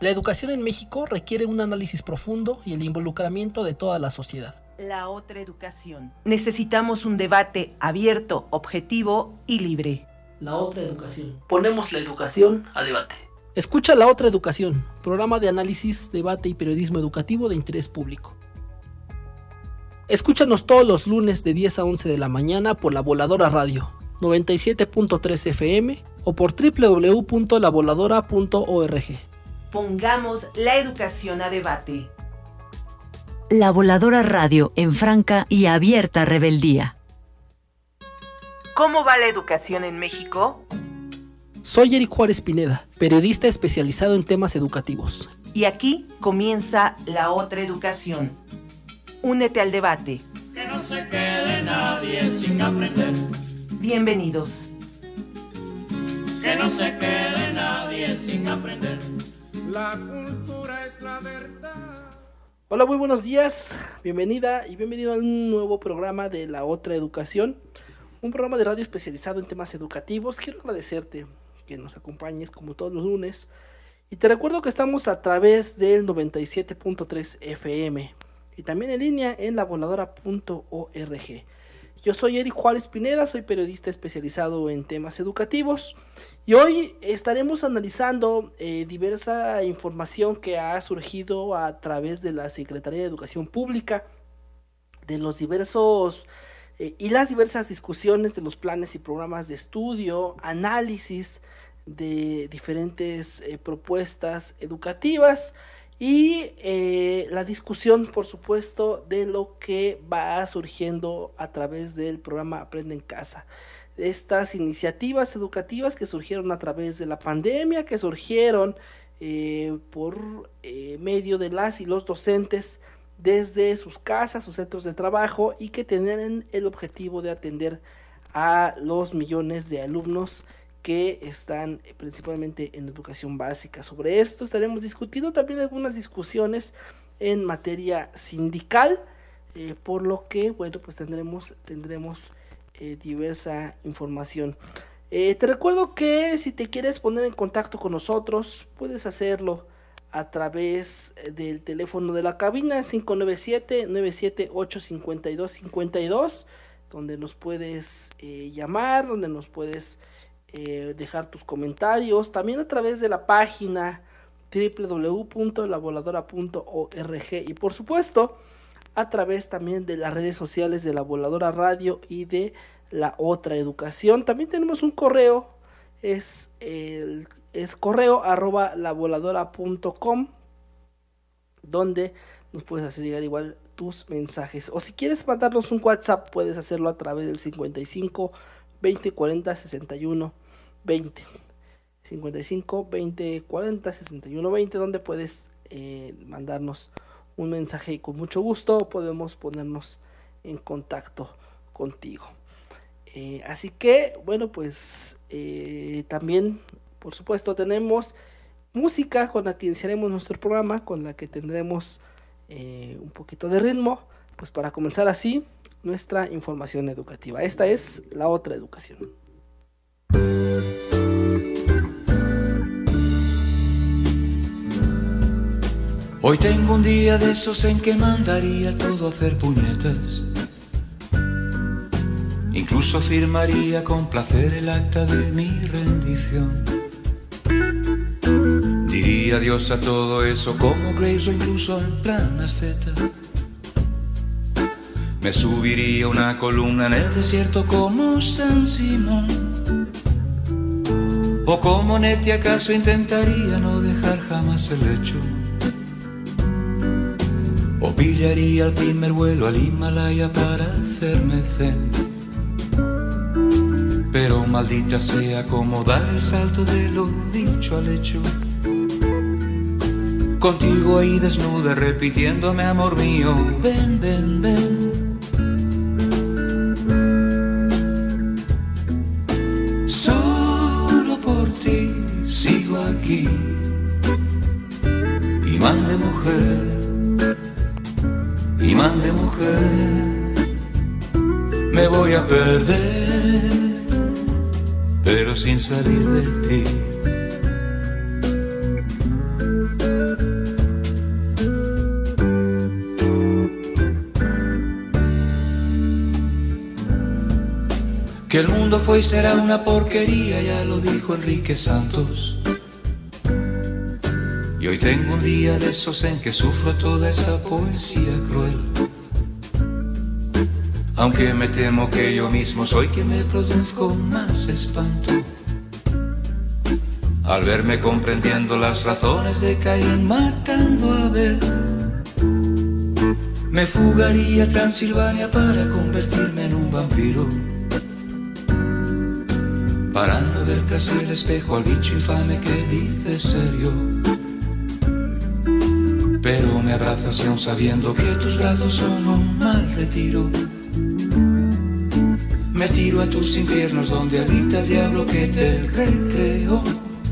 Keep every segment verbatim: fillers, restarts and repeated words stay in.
La educación en México requiere un análisis profundo y el involucramiento de toda la sociedad. La otra educación. Necesitamos un debate abierto, objetivo y libre. La otra educación. Ponemos la educación a debate. Escucha La Otra Educación, programa de análisis, debate y periodismo educativo de interés público. Escúchanos todos los lunes de diez a once de la mañana por La Voladora Radio, noventa y siete punto tres F M o por doble u doble u doble u punto la voladora punto org. Pongamos la educación a debate. La Voladora Radio en franca y abierta rebeldía. ¿Cómo va la educación en México? Soy Eric Juárez Pineda, periodista especializado en temas educativos. Y aquí comienza La Otra Educación. Únete al debate. Que no se quede nadie sin aprender. Bienvenidos. Que no se quede nadie sin aprender. La cultura es la verdad. Hola, muy buenos días. Bienvenida y bienvenido a un nuevo programa de La Otra Educación. Un programa de radio especializado en temas educativos. Quiero agradecerte que nos acompañes como todos los lunes. Y te recuerdo que estamos a través del noventa y siete punto tres F M. Y también en línea en la voladora punto org. Yo soy Eric Juárez Pineda, soy periodista especializado en temas educativos. Y hoy estaremos analizando eh, diversa información que ha surgido a través de la Secretaría de Educación Pública, de los diversos eh, y las diversas discusiones de los planes y programas de estudio, análisis de diferentes eh, propuestas educativas y eh, la discusión, por supuesto, de lo que va surgiendo a través del programa Aprende en Casa. Estas iniciativas educativas que surgieron a través de la pandemia, que surgieron eh, por eh, medio de las y los docentes desde sus casas, sus centros de trabajo, y que tienen el objetivo de atender a los millones de alumnos que están principalmente en educación básica. Sobre esto estaremos discutiendo también algunas discusiones en materia sindical, eh, por lo que, bueno, pues tendremos, tendremos Eh, diversa información. Eh, te recuerdo que si te quieres poner en contacto con nosotros, puedes hacerlo a través del teléfono de la cabina cinco nueve siete, nueve siete ocho, cinco dos cinco dos, donde nos puedes eh, llamar, donde nos puedes eh, dejar tus comentarios, también a través de la página doble u doble u doble u punto la voladora punto org y por supuesto a través también de las redes sociales de La Voladora Radio y de La Otra Educación. También tenemos un correo, es, el, es correo arroba la voladora punto com, donde nos puedes hacer llegar igual tus mensajes. O si quieres mandarnos un WhatsApp, puedes hacerlo a través del cincuenta y cinco, veinte, cuarenta, sesenta y uno, veinte. cincuenta y cinco, veinte, cuarenta, sesenta y uno, veinte, donde puedes eh, mandarnos un mensaje y con mucho gusto podemos ponernos en contacto contigo. Eh, así que, bueno, pues eh, también, por supuesto, tenemos música con la que iniciaremos nuestro programa, con la que tendremos eh, un poquito de ritmo, pues para comenzar así nuestra información educativa. Esta es La Otra Educación. Hoy tengo un día de esos en que mandaría todo a hacer puñetas. Incluso firmaría con placer el acta de mi rendición. Diría adiós a todo eso como Graves o incluso en plan asceta. Me subiría una columna en el desierto como San Simón. O como Nettie acaso intentaría no dejar jamás el hecho. O pillaría el primer vuelo al Himalaya para hacerme zen. Pero maldita sea como dar el salto de lo dicho al hecho. Contigo ahí desnuda repitiéndome amor mío, ven, ven, ven. Solo por ti sigo aquí. Imán de mujer. Imán de mujer, me voy a perder, pero sin salir de ti. que el mundo fue y será una porquería, ya lo dijo Enrique Santos. Y hoy tengo un día de esos en que sufro toda esa poesía cruel, aunque me temo que yo mismo soy quien me produzco más espanto, al verme comprendiendo las razones de Caín matando a Abel. Me fugaría a Transilvania para convertirme en un vampiro, para no ver tras el espejo al bicho infame que dice serio. Pero me abrazas y aún sabiendo que tus brazos son un mal retiro, me tiro a tus infiernos donde habita el diablo que te recreó.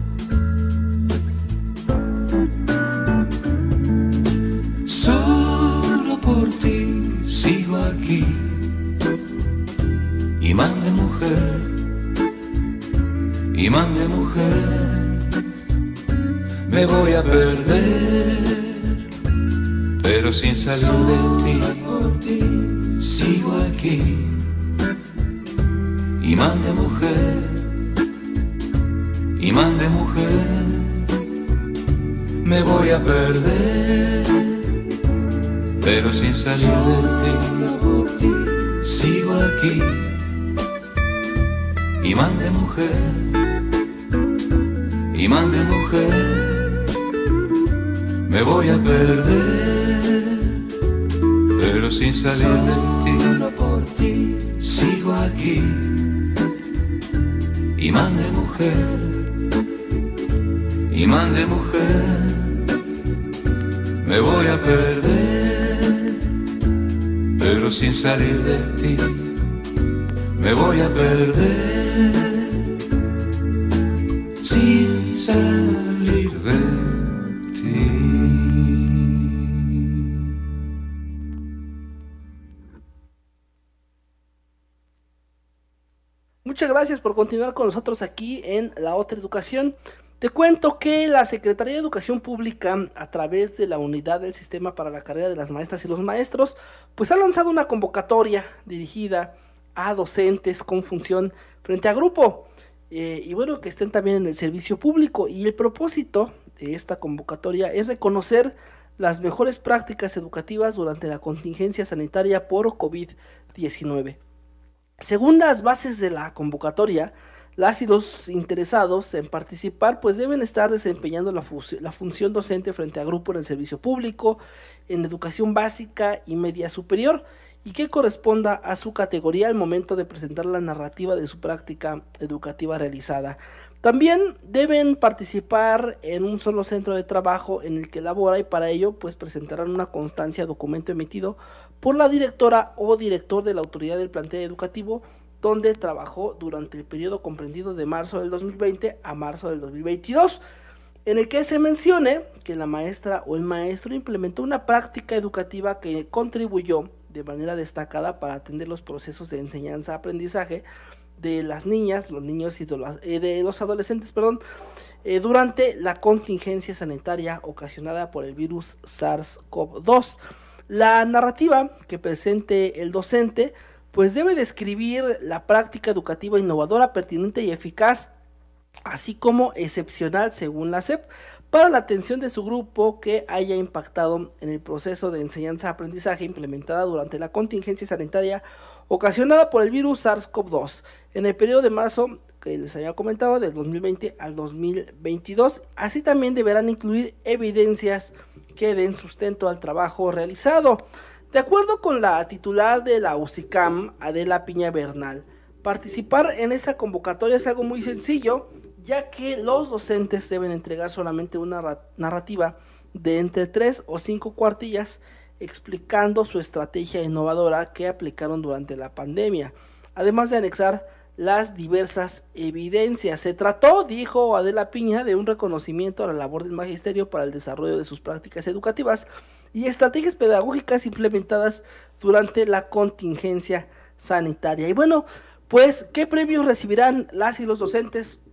Solo por ti sigo aquí, imán de mujer, imán de mujer. Me voy a perder, pero sin salir de ti. Por ti sigo aquí, imán de mujer, imán de mujer. Me voy a perder, pero sin salir de ti. Por ti sigo aquí, imán de mujer, imán de mujer. Me voy a perder, pero sin salir de ti. Solo por ti sigo aquí, imán de mujer, imán de mujer. Me voy a perder, pero sin salir de ti. Me voy a perder, sin salir de ti. Muchas gracias por continuar con nosotros aquí en La Otra Educación. Te cuento que la Secretaría de Educación Pública, a través de la Unidad del Sistema para la Carrera de las Maestras y los Maestros, pues ha lanzado una convocatoria dirigida a docentes con función frente a grupo, eh, y bueno, que estén también en el servicio público. Y el propósito de esta convocatoria es reconocer las mejores prácticas educativas durante la contingencia sanitaria por covid diecinueve. Según las bases de la convocatoria, las y los interesados en participar pues deben estar desempeñando la, fu- la función docente frente a grupo en el servicio público, en educación básica y media superior, y que corresponda a su categoría al momento de presentar la narrativa de su práctica educativa realizada. También deben participar en un solo centro de trabajo en el que labora, y para ello pues presentarán una constancia, documento emitido por la directora o director de la autoridad del plantel educativo donde trabajó durante el periodo comprendido de marzo del dos mil veinte a marzo del dos mil veintidós, en el que se mencione que la maestra o el maestro implementó una práctica educativa que contribuyó de manera destacada para atender los procesos de enseñanza-aprendizaje de las niñas, los niños y de los, eh, de los adolescentes, perdón, eh, durante la contingencia sanitaria ocasionada por el virus SARS-CoV dos. La narrativa que presente el docente pues debe describir la práctica educativa innovadora, pertinente y eficaz, así como excepcional según la S E P, para la atención de su grupo que haya impactado en el proceso de enseñanza-aprendizaje implementada durante la contingencia sanitaria ocasionada por el virus SARS-CoV dos en el periodo de marzo que les había comentado del dos mil veinte al dos mil veintidós. Así también deberán incluir evidencias que den sustento al trabajo realizado. De acuerdo con la titular de la U C I C A M, Adela Piña Bernal, participar en esta convocatoria es algo muy sencillo, ya que los docentes deben entregar solamente una narrativa de entre tres o cinco cuartillas explicando su estrategia innovadora que aplicaron durante la pandemia, además de anexar las diversas evidencias. Se trató, dijo Adela Piña, de un reconocimiento a la labor del magisterio para el desarrollo de sus prácticas educativas y estrategias pedagógicas implementadas durante la contingencia sanitaria. Y bueno, pues, ¿qué premios recibirán las y los docentes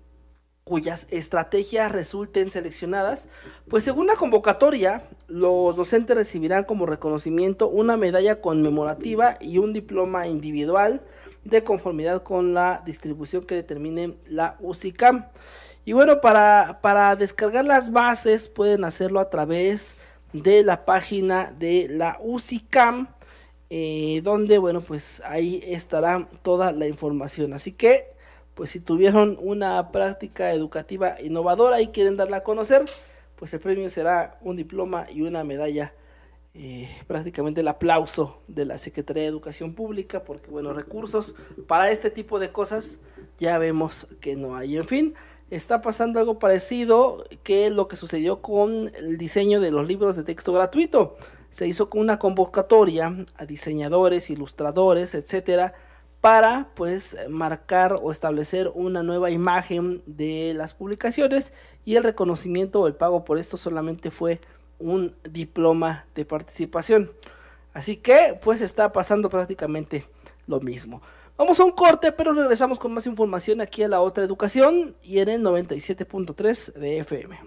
cuyas estrategias resulten seleccionadas? Pues según la convocatoria, los docentes recibirán como reconocimiento una medalla conmemorativa y un diploma individual de conformidad con la distribución que determine la U C I C A M. Y bueno, para, para descargar las bases pueden hacerlo a través de la página de la U C I C A M, eh, donde bueno, pues ahí estará toda la información. Así que pues si tuvieron una práctica educativa innovadora y quieren darla a conocer, pues el premio será un diploma y una medalla, eh, prácticamente el aplauso de la Secretaría de Educación Pública, porque bueno, recursos para este tipo de cosas ya vemos que no hay. En fin, está pasando algo parecido que lo que sucedió con el diseño de los libros de texto gratuito. Se hizo con una convocatoria a diseñadores, ilustradores, etcétera, para pues marcar o establecer una nueva imagen de las publicaciones, y el reconocimiento o el pago por esto solamente fue un diploma de participación. Así que pues está pasando prácticamente lo mismo. Vamos a un corte, pero regresamos con más información aquí a La Otra Educación y en el noventa y siete punto tres de F M.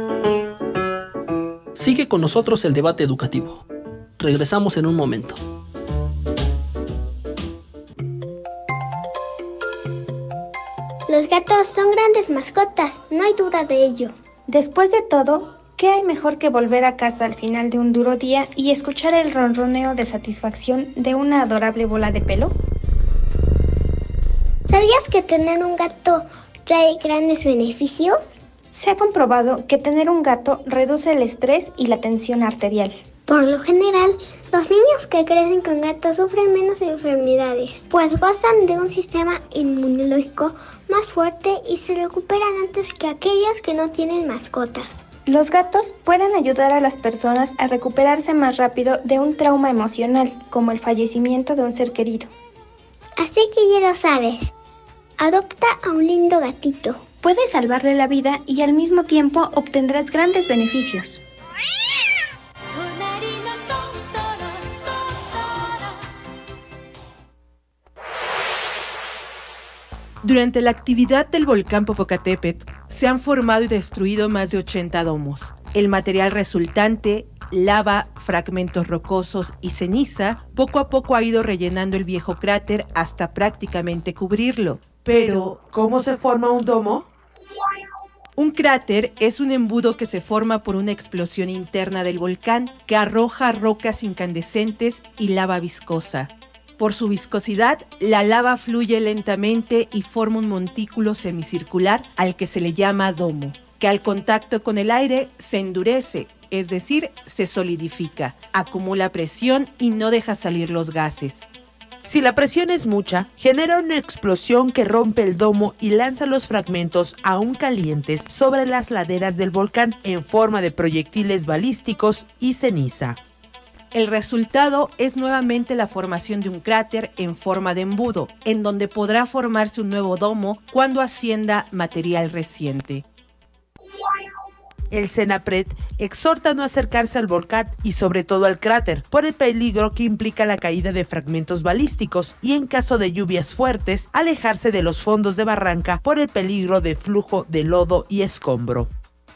Sigue con nosotros el debate educativo. Regresamos en un momento. Los gatos son grandes mascotas, no hay duda de ello. Después de todo, ¿qué hay mejor que volver a casa al final de un duro día y escuchar el ronroneo de satisfacción de una adorable bola de pelo? ¿Sabías que tener un gato trae grandes beneficios? Se ha comprobado que tener un gato reduce el estrés y la tensión arterial. Por lo general, los niños que crecen con gatos sufren menos enfermedades, pues gozan de un sistema inmunológico más fuerte y se recuperan antes que aquellos que no tienen mascotas. Los gatos pueden ayudar a las personas a recuperarse más rápido de un trauma emocional, como el fallecimiento de un ser querido. Así que ya lo sabes, adopta a un lindo gatito. Puedes salvarle la vida y al mismo tiempo obtendrás grandes beneficios. Durante la actividad del volcán Popocatépetl se han formado y destruido más de ochenta domos. El material resultante, lava, fragmentos rocosos y ceniza, poco a poco ha ido rellenando el viejo cráter hasta prácticamente cubrirlo. Pero, ¿cómo se forma un domo? Un cráter es un embudo que se forma por una explosión interna del volcán que arroja rocas incandescentes y lava viscosa. Por su viscosidad, la lava fluye lentamente y forma un montículo semicircular al que se le llama domo, que al contacto con el aire se endurece, es decir, se solidifica, acumula presión y no deja salir los gases. Si la presión es mucha, genera una explosión que rompe el domo y lanza los fragmentos aún calientes sobre las laderas del volcán en forma de proyectiles balísticos y ceniza. El resultado es nuevamente la formación de un cráter en forma de embudo, en donde podrá formarse un nuevo domo cuando ascienda material reciente. El CENAPRED exhorta a no acercarse al volcán y sobre todo al cráter, por el peligro que implica la caída de fragmentos balísticos y en caso de lluvias fuertes, alejarse de los fondos de barranca por el peligro de flujo de lodo y escombro.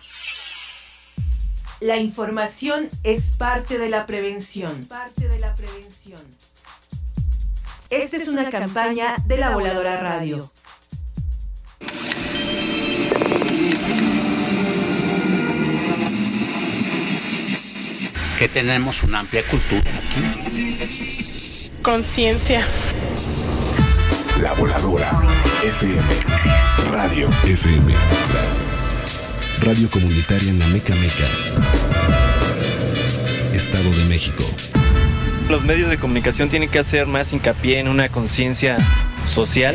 La información es parte de la prevención. Parte de la prevención. Esta es una campaña de La Voladora Radio. Que tenemos una amplia cultura aquí. Conciencia. La Voladora. F M. Radio. F M. Radio. Radio comunitaria en la Meca Meca. Estado de México. Los medios de comunicación tienen que hacer más hincapié en una conciencia social.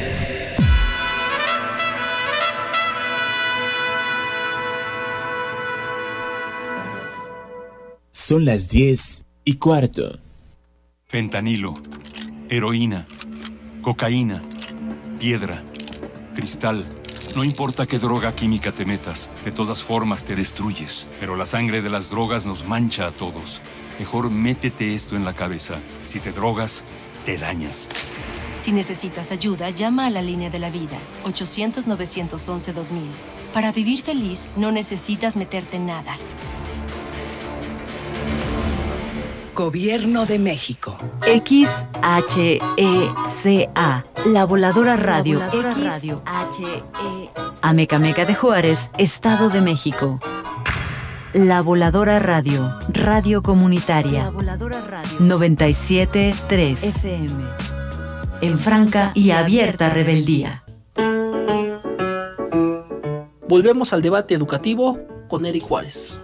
Son las diez y cuarto. Fentanilo, heroína, cocaína, piedra, cristal. No importa qué droga química te metas, de todas formas te destruyes. Pero la sangre de las drogas nos mancha a todos. Mejor métete esto en la cabeza. Si te drogas, te dañas. Si necesitas ayuda, llama a la línea de la vida, ochocientos, novecientos once, dos mil. Para vivir feliz, no necesitas meterte en nada. Gobierno de México. X H E C A, La Voladora Radio. La Voladora X Radio. H E C A. Amecameca de Juárez, Estado de México. La Voladora Radio, Radio Comunitaria. La Voladora Radio. noventa y siete punto tres F M. En franca y abierta rebeldía. Volvemos al debate educativo con Eric Juárez.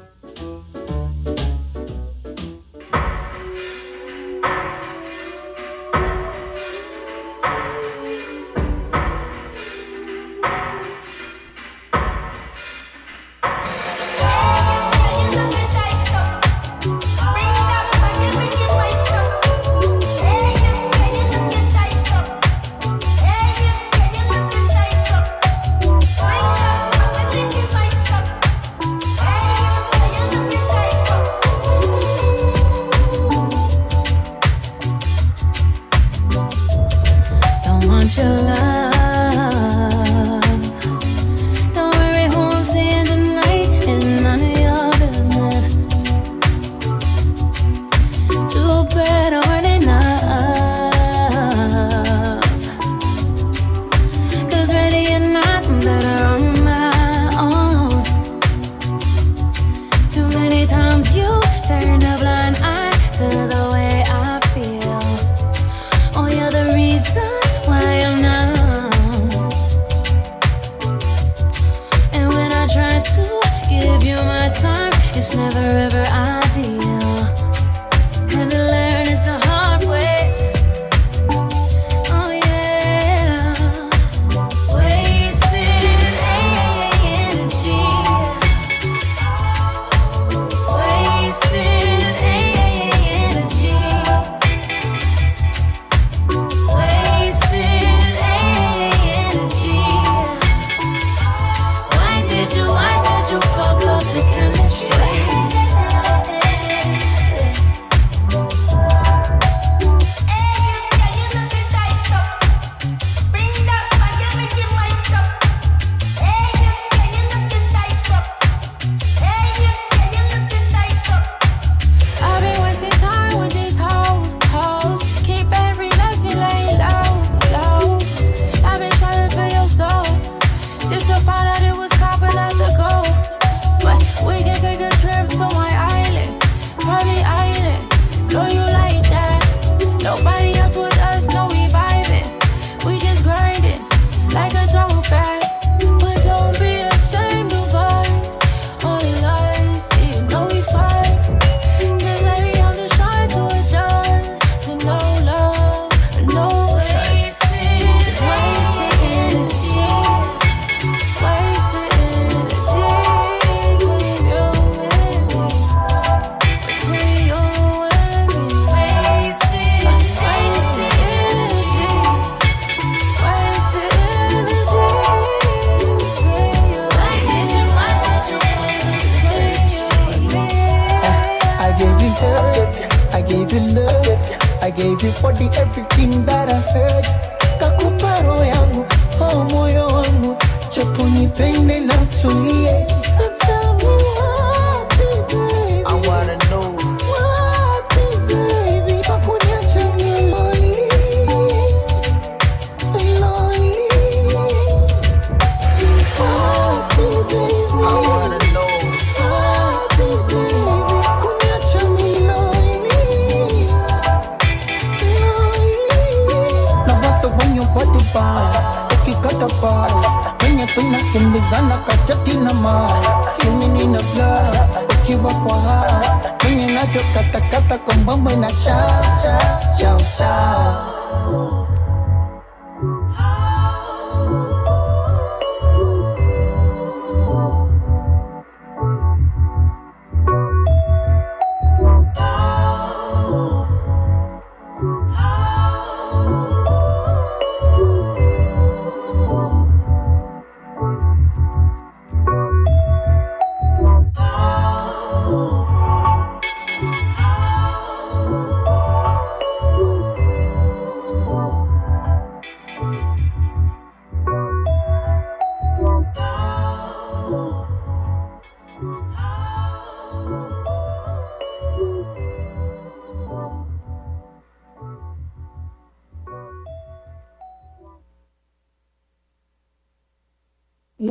Oh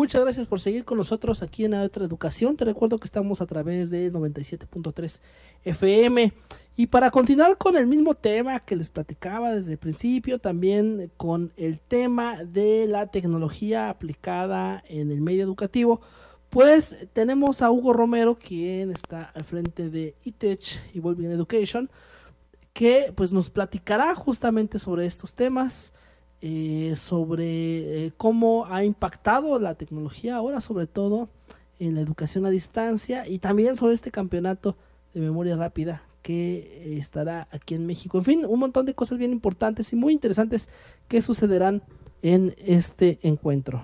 muchas gracias por seguir con nosotros aquí en La Otra Educación. Te recuerdo que estamos a través de noventa y siete punto tres F M. Y para continuar con el mismo tema que les platicaba desde el principio, también con el tema de la tecnología aplicada en el medio educativo, pues tenemos a Hugo Romero, quien está al frente de eTech Evolving Education, que pues nos platicará justamente sobre estos temas, eh, sobre eh, cómo ha impactado la tecnología ahora, sobre todo en la educación a distancia, y también sobre este campeonato de memoria rápida que estará aquí en México. En fin, un montón de cosas bien importantes y muy interesantes que sucederán en este encuentro.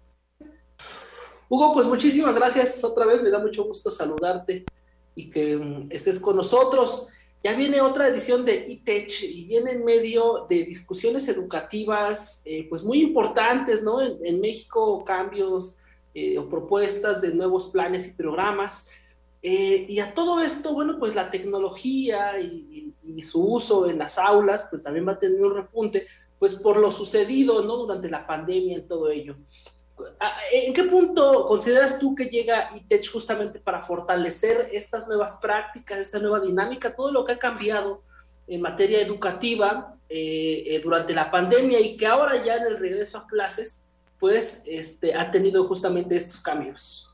Hugo, pues muchísimas gracias otra vez, me da mucho gusto saludarte y que um, estés con nosotros. Ya viene otra edición de eTech y viene en medio de discusiones educativas eh, pues muy importantes, ¿no? En, en México, cambios eh, o propuestas de nuevos planes y programas. Eh, y a todo esto, bueno, pues la tecnología y, y, y su uso en las aulas, pues también va a tener un repunte, pues por lo sucedido, ¿no? Durante la pandemia en todo ello. ¿En qué punto consideras tú que llega eTech justamente para fortalecer estas nuevas prácticas, esta nueva dinámica, todo lo que ha cambiado en materia educativa eh, eh, durante la pandemia y que ahora ya en el regreso a clases, pues este, ha tenido justamente estos cambios?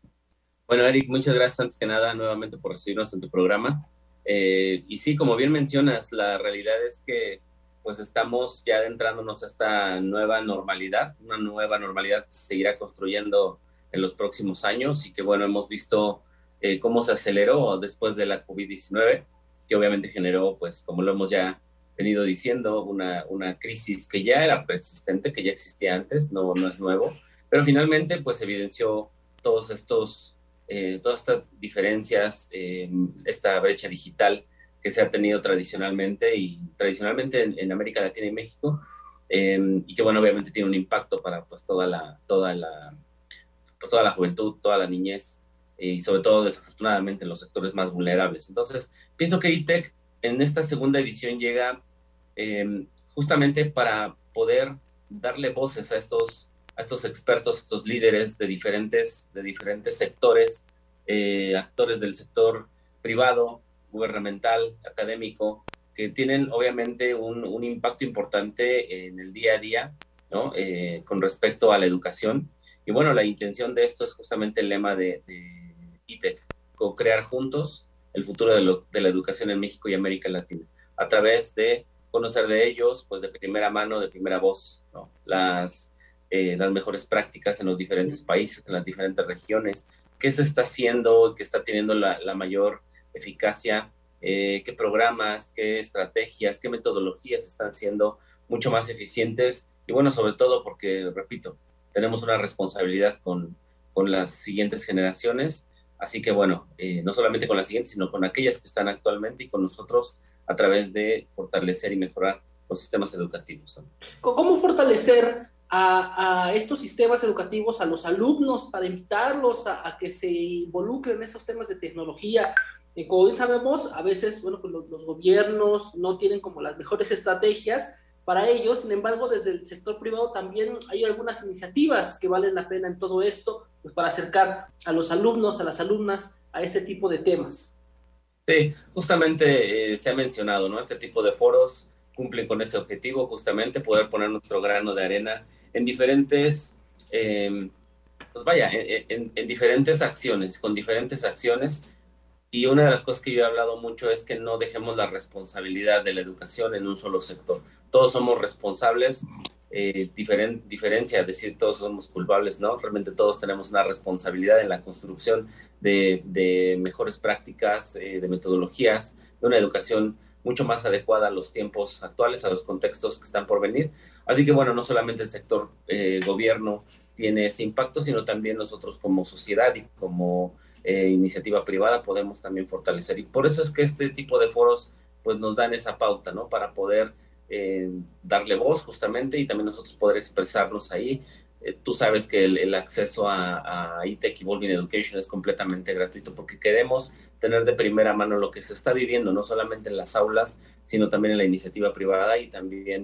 Bueno, Eric, muchas gracias antes que nada nuevamente por recibirnos en tu programa. Eh, y sí, como bien mencionas, la realidad es que pues estamos ya adentrándonos a esta nueva normalidad, una nueva normalidad que se seguirá construyendo en los próximos años y que, bueno, hemos visto eh, cómo se aceleró después de la covid diecinueve, que obviamente generó, pues, como lo hemos ya venido diciendo, una, una crisis que ya era persistente, que ya existía antes, no, no es nuevo, pero finalmente, pues, evidenció todos estos... Eh, todas estas diferencias, eh, esta brecha digital que se ha tenido tradicionalmente y tradicionalmente en, en América Latina y México, eh, y que, bueno, obviamente tiene un impacto para pues toda la, toda la, pues, toda la juventud, toda la niñez, eh, y sobre todo, desafortunadamente, en los sectores más vulnerables. Entonces, pienso que eTech en esta segunda edición llega eh, justamente para poder darle voces a estos a estos expertos, estos líderes de diferentes, de diferentes sectores, eh, actores del sector privado, gubernamental, académico, que tienen obviamente un, un impacto importante en el día a día, ¿no? Eh, con respecto a la educación. Y bueno, la intención de esto es justamente el lema de, de eTech, co-crear juntos el futuro de, lo, de la educación en México y América Latina, a través de conocer de ellos, pues de primera mano, de primera voz, ¿no? Las Eh, las mejores prácticas en los diferentes países, en las diferentes regiones, qué se está haciendo, qué está teniendo la, la mayor eficacia, eh, qué programas, qué estrategias, qué metodologías están siendo mucho más eficientes y bueno, sobre todo porque, repito, tenemos una responsabilidad con, con las siguientes generaciones, así que bueno, eh, no solamente con las siguientes, sino con aquellas que están actualmente y con nosotros a través de fortalecer y mejorar los sistemas educativos, ¿no? ¿Cómo fortalecer A, a estos sistemas educativos, a los alumnos, para invitarlos a, a que se involucren en estos temas de tecnología? Eh, como bien sabemos, a veces, bueno, pues los, los gobiernos no tienen como las mejores estrategias para ellos, sin embargo, desde el sector privado también hay algunas iniciativas que valen la pena en todo esto, pues para acercar a los alumnos, a las alumnas, a este tipo de temas. Sí, justamente eh, se ha mencionado, ¿no? Este tipo de foros cumplen con ese objetivo, justamente poder poner nuestro grano de arena en diferentes, eh, pues vaya, en, en, en diferentes acciones, con diferentes acciones. Y una de las cosas que yo he hablado mucho es que no dejemos la responsabilidad de la educación en un solo sector. Todos somos responsables, eh, diferen, diferencia, decir todos somos culpables, ¿no? Realmente todos tenemos una responsabilidad en la construcción de, de mejores prácticas, eh, de metodologías, de una educación mucho más adecuada a los tiempos actuales, a los contextos que están por venir. Así que, bueno, no solamente el sector eh, gobierno tiene ese impacto, sino también nosotros como sociedad y como eh, iniciativa privada podemos también fortalecer. Y por eso es que este tipo de foros pues nos dan esa pauta, ¿no? Para poder eh, darle voz justamente y también nosotros poder expresarnos ahí. Eh, tú sabes que el, el acceso a, a eTech Evolving Education es completamente gratuito porque queremos tener de primera mano lo que se está viviendo, no solamente en las aulas, sino también en la iniciativa privada y también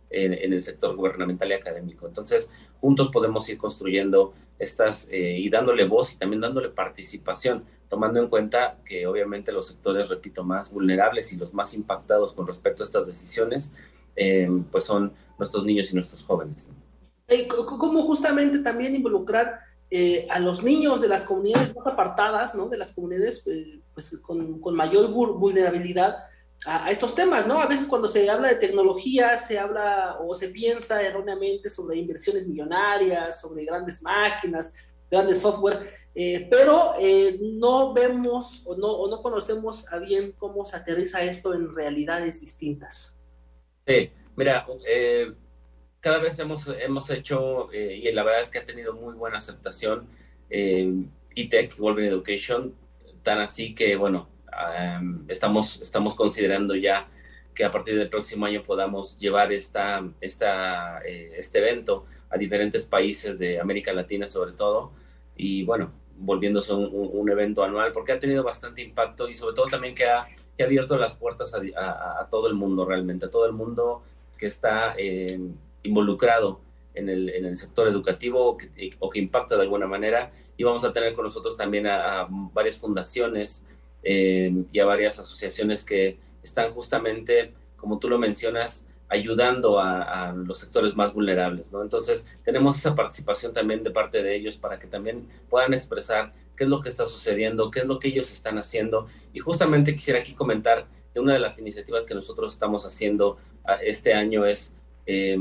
en, en el sector gubernamental y académico. Entonces, juntos podemos ir construyendo estas eh, y dándole voz y también dándole participación, tomando en cuenta que obviamente los sectores, repito, más vulnerables y los más impactados con respecto a estas decisiones, eh, pues son nuestros niños y nuestros jóvenes, ¿no? Eh, ¿Cómo justamente también involucrar eh, a los niños de las comunidades más apartadas, ¿no? De las comunidades eh, pues, con, con mayor vulnerabilidad a, a estos temas, ¿no? A veces cuando se habla de tecnología se habla o se piensa erróneamente sobre inversiones millonarias, sobre grandes máquinas, grandes software, eh, pero eh, no vemos o no, o no conocemos a bien cómo se aterriza esto en realidades distintas. Sí, mira, eh, cada vez hemos, hemos hecho, eh, y la verdad es que ha tenido muy buena aceptación, eh, E-Tech, Evolving Education, tan así que, bueno, um, estamos, estamos considerando ya que a partir del próximo año podamos llevar esta, esta, eh, este evento a diferentes países de América Latina sobre todo, y bueno, volviéndose un, un, un evento anual, porque ha tenido bastante impacto y sobre todo también que ha, que ha abierto las puertas a, a, a todo el mundo realmente, a todo el mundo que está eh, involucrado en el, en el sector educativo o que, o que impacta de alguna manera, y vamos a tener con nosotros también a, a varias fundaciones eh, y a varias asociaciones que están justamente, como tú lo mencionas, ayudando a, a los sectores más vulnerables, ¿no? Entonces, tenemos esa participación también de parte de ellos para que también puedan expresar qué es lo que está sucediendo, qué es lo que ellos están haciendo. Y justamente quisiera aquí comentar que una de las iniciativas que nosotros estamos haciendo este año es, eh,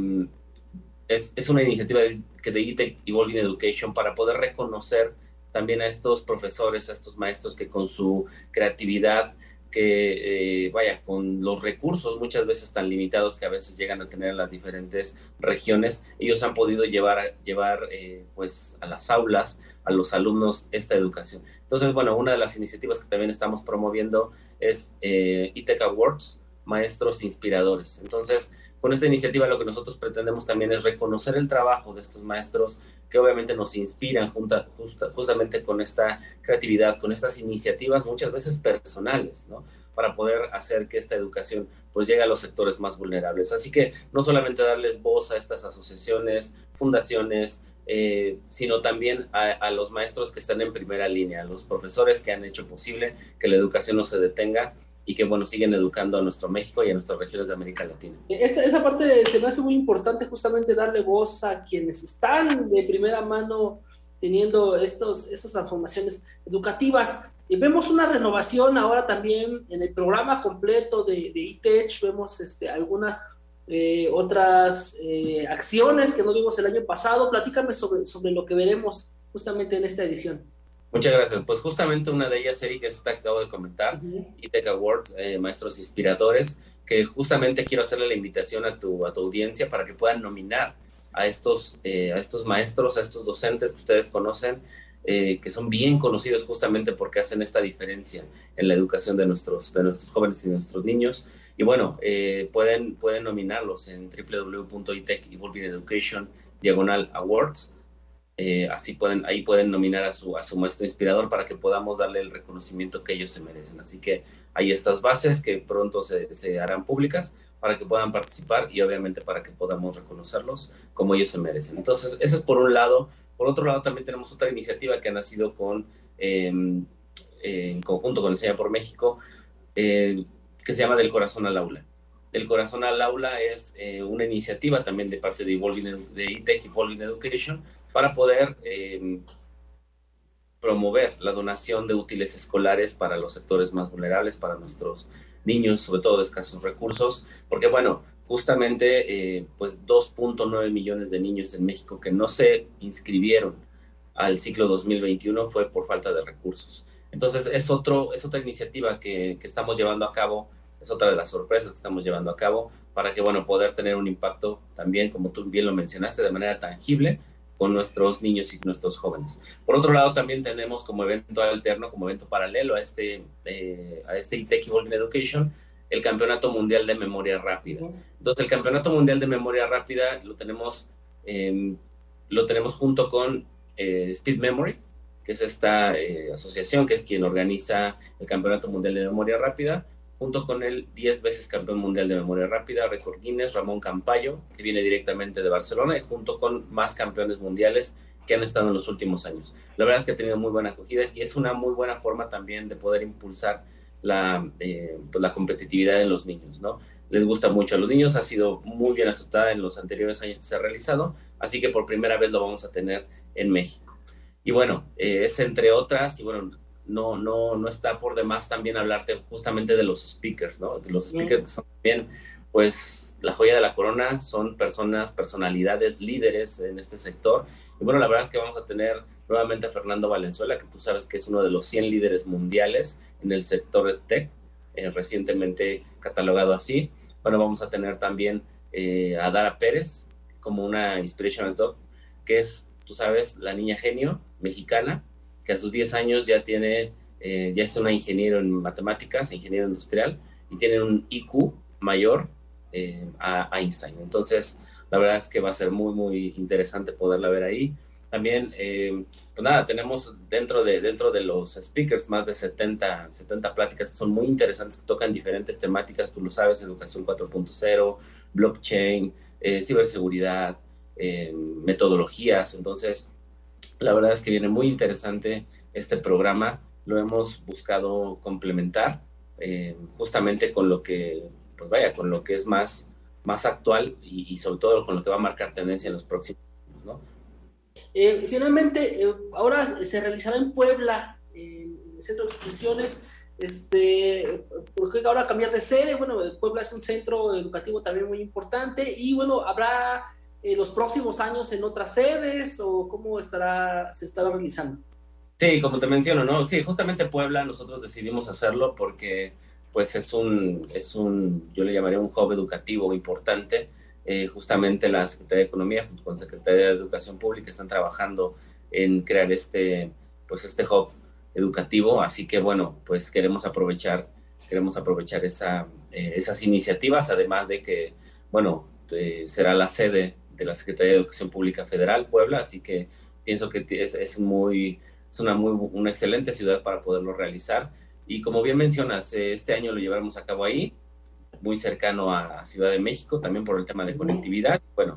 es, es una iniciativa de, que de E-Tech Evolving Education para poder reconocer también a estos profesores, a estos maestros que con su creatividad, que eh, vaya, con los recursos muchas veces tan limitados que a veces llegan a tener en las diferentes regiones, ellos han podido llevar, llevar eh, pues a las aulas, a los alumnos esta educación. Entonces, bueno, una de las iniciativas que también estamos promoviendo es eh, E-Tech Awards, Maestros Inspiradores. Entonces, con esta iniciativa lo que nosotros pretendemos también es reconocer el trabajo de estos maestros que obviamente nos inspiran junta, justa, justamente con esta creatividad, con estas iniciativas muchas veces personales, ¿no? Para poder hacer que esta educación pues llegue a los sectores más vulnerables. Así que no solamente darles voz a estas asociaciones, fundaciones, eh, sino también a, a los maestros que están en primera línea, a los profesores que han hecho posible que la educación no se detenga y que, bueno, siguen educando a nuestro México y a nuestras regiones de América Latina. Esta, esa parte se me hace muy importante, justamente darle voz a quienes están de primera mano teniendo estos, estas transformaciones educativas. Y vemos una renovación ahora también en el programa completo de, de E-Tech, vemos este, algunas eh, otras eh, acciones que no vimos el año pasado. Platícame sobre, sobre lo que veremos justamente en esta edición. Muchas gracias. Pues justamente una de ellas, Eric, es esta que acabo de comentar, uh-huh. E-Tech Awards, eh, Maestros Inspiradores, que justamente quiero hacerle la invitación a tu, a tu audiencia para que puedan nominar a estos, eh, a estos maestros, a estos docentes que ustedes conocen, eh, que son bien conocidos justamente porque hacen esta diferencia en la educación de nuestros, de nuestros jóvenes y de nuestros niños. Y bueno, eh, pueden, pueden nominarlos en doble u doble u doble u punto E-Tech Evolving Education diagonal awards. Eh, así pueden, ahí pueden nominar a su, a su maestro inspirador para que podamos darle el reconocimiento que ellos se merecen. Así que hay estas bases que pronto se, se harán públicas para que puedan participar y obviamente para que podamos reconocerlos como ellos se merecen. Entonces, eso es por un lado. Por otro lado, también tenemos otra iniciativa que ha nacido con, eh, en conjunto con Enseña por México, eh, que se llama Del Corazón al Aula. Del Corazón al Aula es eh, una iniciativa también de parte de, Evolving, de E-Tech Evolving Education para poder eh, promover la donación de útiles escolares para los sectores más vulnerables, para nuestros niños, sobre todo de escasos recursos, porque bueno, justamente eh, pues dos punto nueve millones de niños en México que no se inscribieron al ciclo dos mil veintiuno fue por falta de recursos. Entonces es, otro, es otra iniciativa que, que estamos llevando a cabo, es otra de las sorpresas que estamos llevando a cabo para que, bueno, poder tener un impacto también, como tú bien lo mencionaste, de manera tangible con nuestros niños y nuestros jóvenes. Por otro lado, también tenemos como evento alterno, como evento paralelo a este, eh, a este E-Tech Evolving Education, el Campeonato Mundial de Memoria Rápida. Entonces, el Campeonato Mundial de Memoria Rápida lo tenemos, eh, lo tenemos junto con eh, Speed Memory, que es esta eh, asociación que es quien organiza el Campeonato Mundial de Memoria Rápida, junto con el diez veces campeón mundial de memoria rápida, récord Guinness, Ramón Campayo, que viene directamente de Barcelona, y junto con más campeones mundiales que han estado en los últimos años. La verdad es que ha tenido muy buena acogida y es una muy buena forma también de poder impulsar la, eh, pues la competitividad en los niños, ¿no? Les gusta mucho a los niños, ha sido muy bien aceptada en los anteriores años que se ha realizado, así que por primera vez lo vamos a tener en México. Y bueno, eh, es entre otras, y bueno, no, no, no está por demás también hablarte justamente de los speakers, ¿no? De los speakers que son también, pues, la joya de la corona, son personas, personalidades, líderes en este sector. Y bueno, la verdad es que vamos a tener nuevamente a Fernando Valenzuela, que tú sabes que es uno de los cien líderes mundiales en el sector de tech, eh, recientemente catalogado así. Bueno, vamos a tener también eh, a Dara Pérez como una inspirational talk, que es, tú sabes, la niña genio mexicana, que a sus diez años ya tiene, eh, ya es una ingeniero en matemáticas, ingeniero industrial, y tiene un I Q mayor eh, a, a Einstein. Entonces, la verdad es que va a ser muy, muy interesante poderla ver ahí. También, eh, pues nada, tenemos dentro de, dentro de los speakers más de setenta, setenta pláticas que son muy interesantes, que tocan diferentes temáticas, tú lo sabes, educación cuatro punto cero, blockchain, eh, ciberseguridad, eh, metodologías. Entonces, la verdad es que viene muy interesante este programa. Lo hemos buscado complementar eh, justamente con lo que, pues vaya, con lo que es más, más actual y, y sobre todo con lo que va a marcar tendencia en los próximos años, ¿no? Eh, finalmente, eh, ahora se realizará en Puebla, en el Centro de Exposiciones, este, porque ahora cambiar de sede. Bueno, Puebla es un centro educativo también muy importante, y bueno, habrá eh, los próximos años en otras sedes, o cómo estará, se estará realizando. Sí, como te menciono, ¿no? Sí, justamente Puebla nosotros decidimos hacerlo porque pues es un, es un, yo le llamaría un hub educativo importante. Eh, justamente la Secretaría de Economía junto con la Secretaría de Educación Pública están trabajando en crear este, pues este hub educativo, así que bueno, pues queremos aprovechar, queremos aprovechar esa, eh, esas iniciativas, además de que, bueno, eh, será la sede de la Secretaría de Educación Pública Federal, Puebla, así que pienso que es, es muy, es una muy, una excelente ciudad para poderlo realizar, y como bien mencionas, eh, este año lo llevaremos a cabo ahí, muy cercano a Ciudad de México, también por el tema de conectividad. Bueno,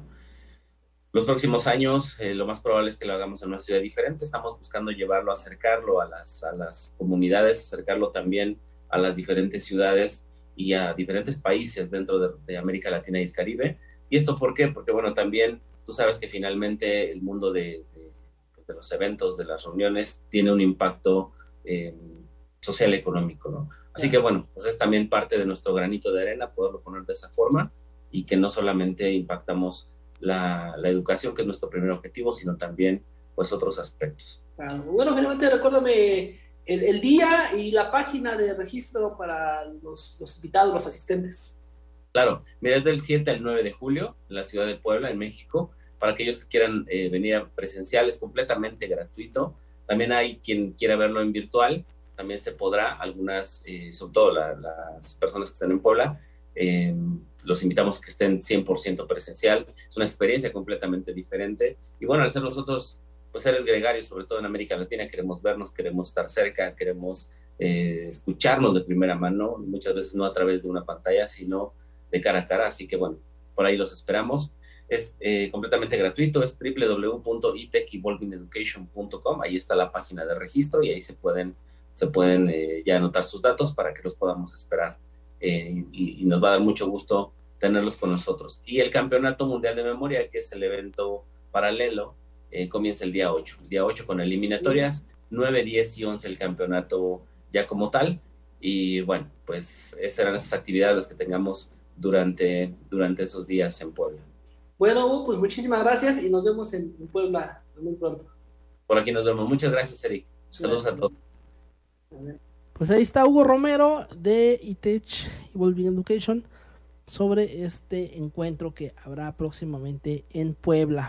los próximos años eh, lo más probable es que lo hagamos en una ciudad diferente. Estamos buscando llevarlo, acercarlo a las, a las comunidades, acercarlo también a las diferentes ciudades y a diferentes países dentro de, de América Latina y el Caribe. ¿Y esto por qué? Porque, bueno, también tú sabes que finalmente el mundo de, de, de los eventos, de las reuniones, tiene un impacto eh, social y económico, ¿no? Así que bueno, pues es también parte de nuestro granito de arena poderlo poner de esa forma, y que no solamente impactamos la, la educación, que es nuestro primer objetivo, sino también pues otros aspectos. Claro. Bueno, finalmente recuérdame el, el día y la página de registro para los, los invitados, los asistentes. Claro, mira, es del siete al nueve de julio en la ciudad de Puebla, en México. Para aquellos que quieran eh, venir a presencial, es completamente gratuito. También hay quien quiera verlo en virtual, también se podrá. Algunas, eh, sobre todo la, las personas que están en Puebla, eh, los invitamos a que estén cien por ciento presencial. Es una experiencia completamente diferente. Y bueno, al ser nosotros pues, seres gregarios, sobre todo en América Latina, queremos vernos, queremos estar cerca, queremos eh, escucharnos de primera mano, muchas veces no a través de una pantalla, sino de cara a cara. Así que bueno, por ahí los esperamos. Es eh, completamente gratuito, es doble u doble u doble u punto i tech evolving education punto com. Ahí está la página de registro y ahí se pueden se pueden eh, ya anotar sus datos para que los podamos esperar, eh, y, y nos va a dar mucho gusto tenerlos con nosotros. Y el Campeonato Mundial de Memoria, que es el evento paralelo, eh, comienza el día ocho, el día ocho con eliminatorias, nueve, diez y once el campeonato ya como tal, y bueno, pues esas serán esas actividades las que tengamos durante, durante esos días en Puebla. Bueno, Hugo, pues muchísimas gracias y nos vemos en, en Puebla muy pronto. Por aquí nos vemos. Muchas gracias, Eric. Saludos gracias a todos. Pues ahí está Hugo Romero de I T E C Evolving Education sobre este encuentro que habrá próximamente en Puebla.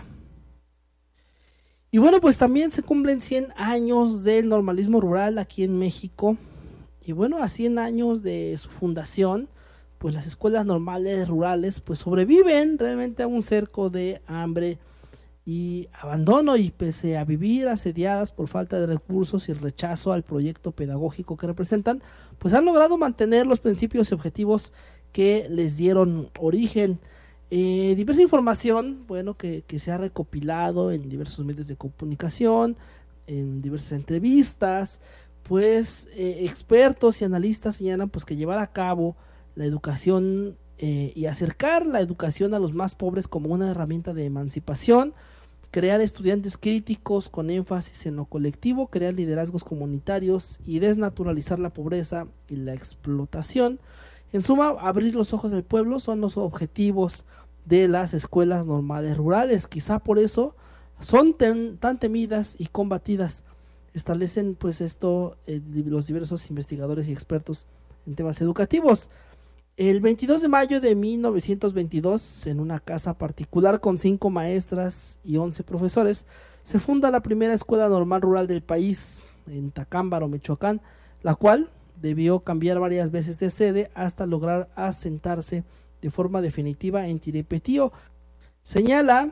Y bueno, pues también se cumplen cien años del normalismo rural aquí en México. Y bueno, a cien años de su fundación, pues las escuelas normales rurales pues sobreviven realmente a un cerco de hambre y abandono, y pese a vivir asediadas por falta de recursos y el rechazo al proyecto pedagógico que representan, pues han logrado mantener los principios y objetivos que les dieron origen. Eh, diversa información, bueno, que, que se ha recopilado en diversos medios de comunicación, en diversas entrevistas, pues eh, expertos y analistas señalan pues que llevar a cabo la educación eh, y acercar la educación a los más pobres como una herramienta de emancipación, crear estudiantes críticos con énfasis en lo colectivo, crear liderazgos comunitarios y desnaturalizar la pobreza y la explotación. En suma, abrir los ojos del pueblo son los objetivos de las escuelas normales rurales. Quizá por eso son ten, tan temidas y combatidas. Establecen pues esto eh, los diversos investigadores y expertos en temas educativos. El veintidós de mayo de mil novecientos veintidós, en una casa particular con cinco maestras y once profesores, se funda la primera escuela normal rural del país, en Tacámbaro, Michoacán, la cual debió cambiar varias veces de sede hasta lograr asentarse de forma definitiva en Tiripetío. Señala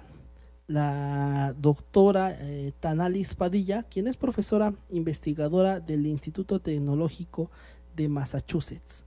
la doctora eh, Tanalis Padilla, quien es profesora investigadora del Instituto Tecnológico de Massachusetts.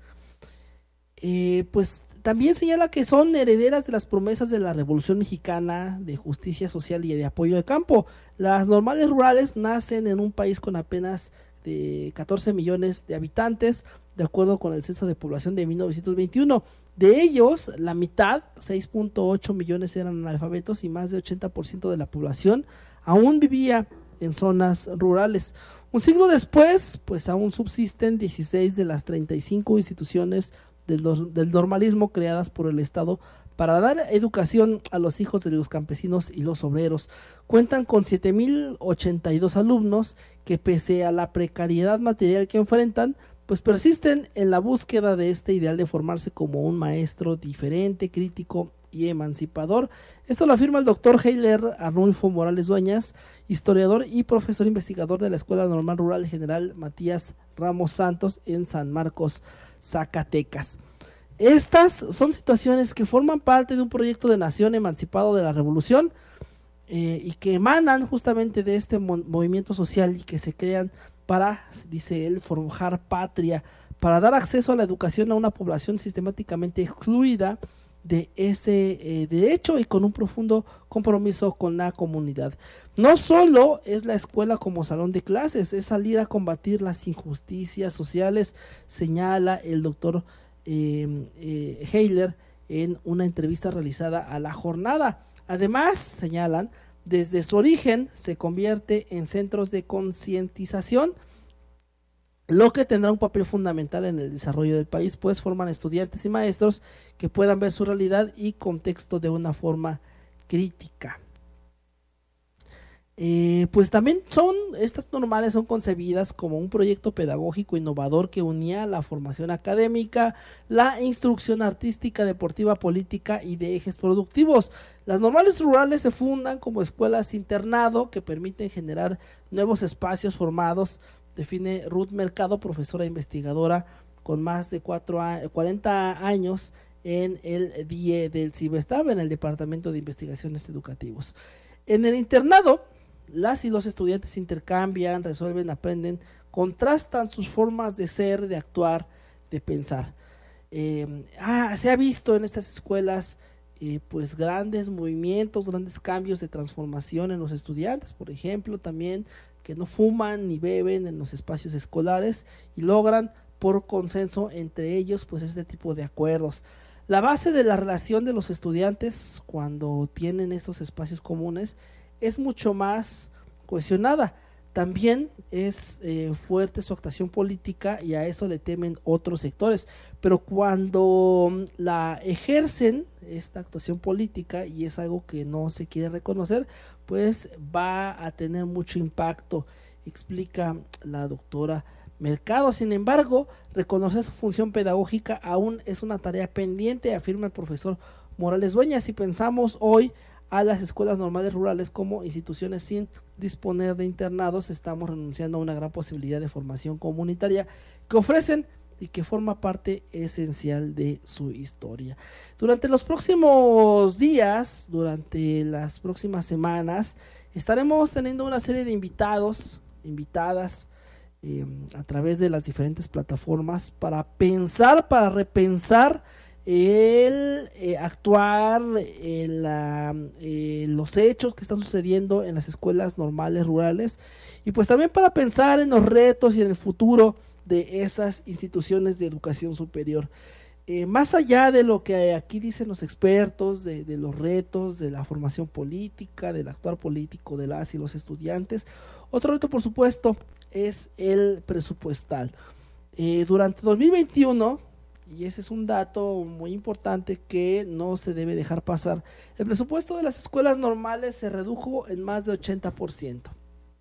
Eh, pues también señala que son herederas de las promesas de la Revolución Mexicana de justicia social y de apoyo de campo. Las normales rurales nacen en un país con apenas de catorce millones de habitantes, de acuerdo con el censo de población de mil novecientos veintiuno. De ellos, la mitad, seis punto ocho millones, eran analfabetos y más de ochenta por ciento de la población aún vivía en zonas rurales. Un siglo después, pues aún subsisten dieciséis de las treinta y cinco instituciones del, del normalismo creadas por el Estado para dar educación a los hijos de los campesinos y los obreros. Cuentan con siete mil ochenta y dos alumnos que, pese a la precariedad material que enfrentan, pues persisten en la búsqueda de este ideal de formarse como un maestro diferente, crítico y emancipador. Esto lo afirma el doctor Heiler Arnulfo Morales Dueñas, historiador y profesor investigador de la Escuela Normal Rural General Matías Ramos Santos en San Marcos, Zacatecas. Estas son situaciones que forman parte de un proyecto de nación emancipado de la revolución eh, y que emanan justamente de este mo- movimiento social y que se crean para, dice él, forjar patria, para dar acceso a la educación a una población sistemáticamente excluida de ese eh, derecho y con un profundo compromiso con la comunidad. No solo es la escuela como salón de clases, es salir a combatir las injusticias sociales, señala el doctor eh, eh, Heiler en una entrevista realizada a La Jornada. Además, señalan, desde su origen se convierte en centros de concientización, lo que tendrá un papel fundamental en el desarrollo del país, pues forman estudiantes y maestros que puedan ver su realidad y contexto de una forma crítica. Eh, pues también son, estas normales son concebidas como un proyecto pedagógico innovador que unía la formación académica, la instrucción artística, deportiva, política y de ejes productivos. Las normales rurales se fundan como escuelas internado que permiten generar nuevos espacios formados, define Ruth Mercado, profesora investigadora con más de cuatro a, cuarenta años en el D I E del CIBESTAB, en el Departamento de Investigaciones Educativos. En el internado, las y los estudiantes intercambian, resuelven, aprenden, contrastan sus formas de ser, de actuar, de pensar. Eh, ah, se ha visto en estas escuelas eh, pues grandes movimientos, grandes cambios de transformación en los estudiantes, por ejemplo, también que no fuman ni beben en los espacios escolares y logran por consenso entre ellos pues este tipo de acuerdos. La base de la relación de los estudiantes cuando tienen estos espacios comunes es mucho más cohesionada. También es eh, fuerte su actuación política y a eso le temen otros sectores, pero cuando la ejercen esta actuación política, y es algo que no se quiere reconocer, pues va a tener mucho impacto, explica la doctora Mercado. Sin embargo, reconocer su función pedagógica aún es una tarea pendiente, afirma el profesor Morales Dueñas. Si pensamos hoy a las escuelas normales rurales como instituciones sin disponer de internados, estamos renunciando a una gran posibilidad de formación comunitaria que ofrecen y que forma parte esencial de su historia. Durante los próximos días, durante las próximas semanas, estaremos teniendo una serie de invitados, invitadas, eh, a través de las diferentes plataformas para pensar, para repensar el eh, actuar en la, eh, los hechos que están sucediendo en las escuelas normales rurales, y pues también para pensar en los retos y en el futuro de esas instituciones de educación superior. Eh, más allá de lo que aquí dicen los expertos, de, de los retos, de la formación política, del actuar político de las y los estudiantes, otro reto por supuesto es el presupuestal. Eh, durante dos mil veintiuno, y ese es un dato muy importante que no se debe dejar pasar, el presupuesto de las escuelas normales se redujo en más de ochenta por ciento.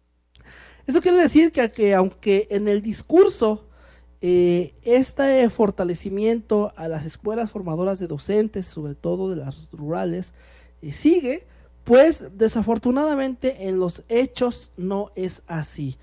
Eso quiere decir que, que aunque en el discurso eh, este fortalecimiento a las escuelas formadoras de docentes, sobre todo de las rurales, eh, sigue, pues desafortunadamente en los hechos no es así.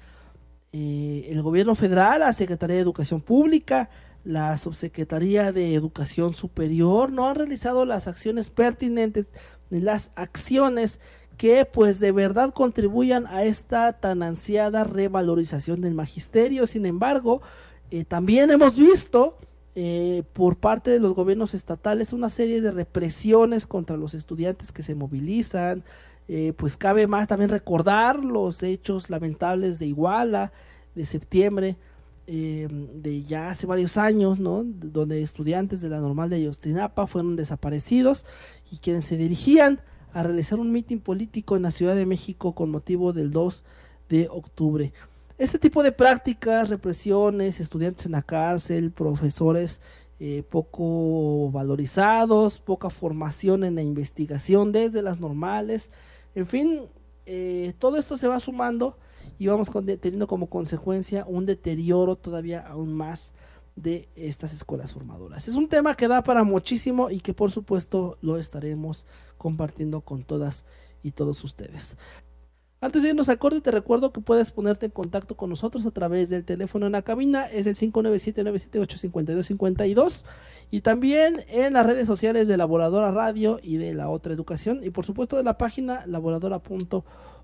Eh, el gobierno federal, la Secretaría de Educación Pública, la Subsecretaría de Educación Superior no han realizado las acciones pertinentes, las acciones que pues de verdad contribuyan a esta tan ansiada revalorización del magisterio. Sin embargo, eh, también hemos visto eh, por parte de los gobiernos estatales una serie de represiones contra los estudiantes que se movilizan. Eh, pues cabe más también recordar los hechos lamentables de Iguala, de septiembre, eh, de ya hace varios años, ¿no? Donde estudiantes de la Normal de Ayotzinapa fueron desaparecidos y quienes se dirigían a realizar un mitin político en la Ciudad de México con motivo del dos de octubre. Este tipo de prácticas, represiones, estudiantes en la cárcel, profesores eh, poco valorizados, poca formación en la investigación desde las normales, en fin, eh, todo esto se va sumando y vamos con, teniendo como consecuencia un deterioro todavía aún más de estas escuelas formadoras. Es un tema que da para muchísimo y que por supuesto lo estaremos compartiendo con todas y todos ustedes. Antes de irnos a corte, te recuerdo que puedes ponerte en contacto con nosotros a través del teléfono en la cabina, es el cinco nueve siete, nueve siete ocho, cinco dos cinco dos, y también en las redes sociales de La Voladora Radio y de La Otra Educación, y por supuesto de la página la voladora punto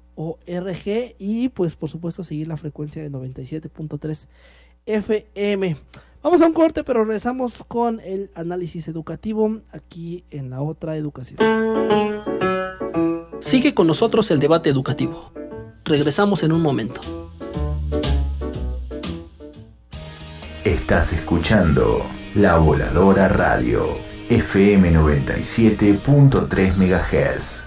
org, y pues por supuesto seguir la frecuencia de noventa y siete punto tres F M. Vamos a un corte, pero regresamos con el análisis educativo aquí en La Otra Educación. Sigue con nosotros el debate educativo. Regresamos en un momento. Estás escuchando La Voladora Radio, F M noventa y siete punto tres megahertz.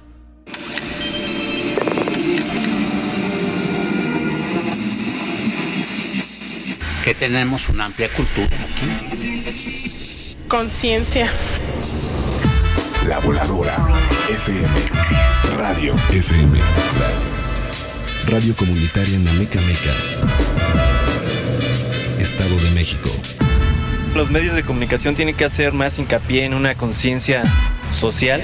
Que tenemos una amplia cultura aquí. Conciencia. La Voladora F M Radio F M Radio, Radio Comunitaria Nameca Meca, Estado de México. Los medios de comunicación tienen que hacer más hincapié en una conciencia social.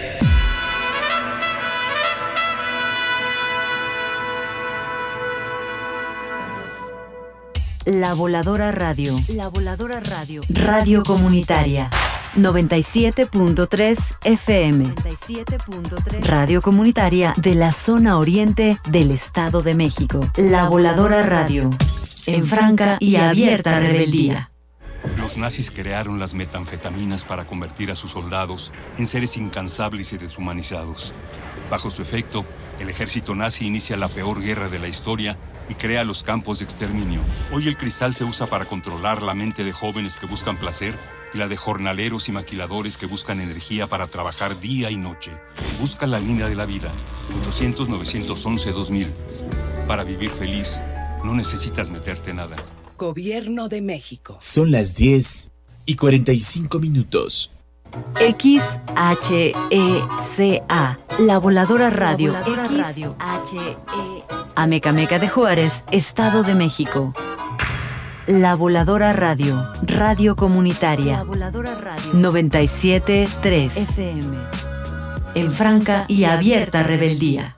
La Voladora Radio. La Voladora Radio. Radio Comunitaria. noventa y siete punto tres F M. noventa y siete punto tres. Radio Comunitaria de la zona oriente del Estado de México. La Voladora Radio. En franca y abierta rebeldía. Los nazis crearon las metanfetaminas para convertir a sus soldados en seres incansables y deshumanizados. Bajo su efecto, el ejército nazi inicia la peor guerra de la historia y crea los campos de exterminio. Hoy el cristal se usa para controlar la mente de jóvenes que buscan placer y la de jornaleros y maquiladores que buscan energía para trabajar día y noche. Busca la línea de la vida, ochocientos, novecientos once, dos mil. Para vivir feliz, no necesitas meterte nada. Gobierno de México. Son las diez y cuarenta y cinco minutos. X H E C A, La Voladora Radio. La Voladora X Radio. H E Amecameca de Juárez, Estado de México. La Voladora Radio, Radio Comunitaria. La Voladora Radio. noventa y siete punto tres F M. En franca y abierta rebeldía.